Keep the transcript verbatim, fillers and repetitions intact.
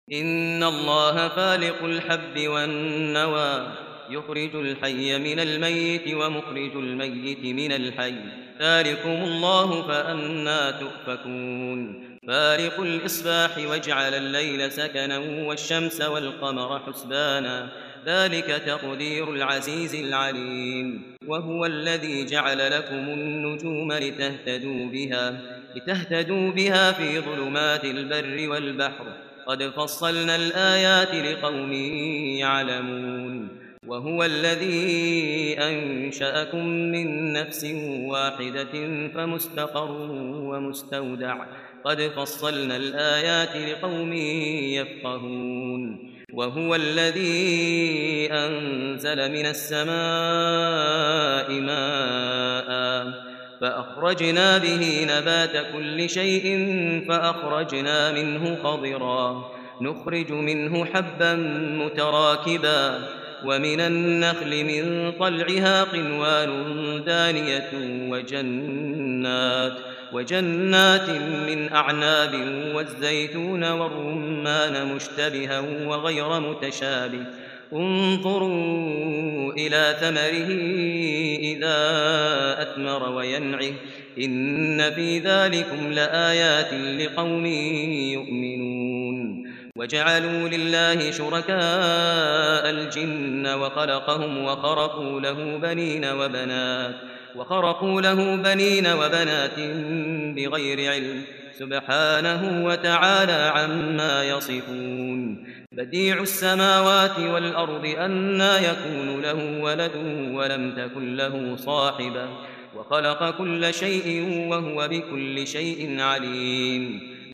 إن الله فالق الحب والنوى يخرج الحي من الميت ومخرج الميت من الحي ذلكم الله فأنى تؤفكون فالق الإصباح وجعل الليل سكنا والشمس والقمر حسبانا ذلك تقدير العزيز العليم وهو الذي جعل لكم النجوم لتهتدوا بها, لتهتدوا بها في ظلمات البر والبحر قد فصلنا الآيات لقوم يعلمون وهو الذي أنشأكم من نفس واحدة فمستقر ومستودع قد فصلنا الآيات لقوم يفقهون وهو الذي أنزل من السماء ماء فأخرجنا به نبات كل شيء فأخرجنا منه خضرا نخرج منه حبا متراكبا ومن النخل من طلعها قنوان دانية وجنات, وجنات من أعناب والزيتون والرمان مشتبها وغير متشابه انظروا إلى ثمره إذا أثمر وينعه إن في ذلكم لآيات لقوم يؤمنون وجعلوا لله شركاء الجن وخلقهم وخرقوا له بنين وبنات وخرقوا له بنين وبنات بغير علم سبحانه وتعالى عما يصفون بديع السماوات والأرض أنى يكون له ولد ولم تكن له صاحبة وخلق كل شيء وهو بكل شيء عليم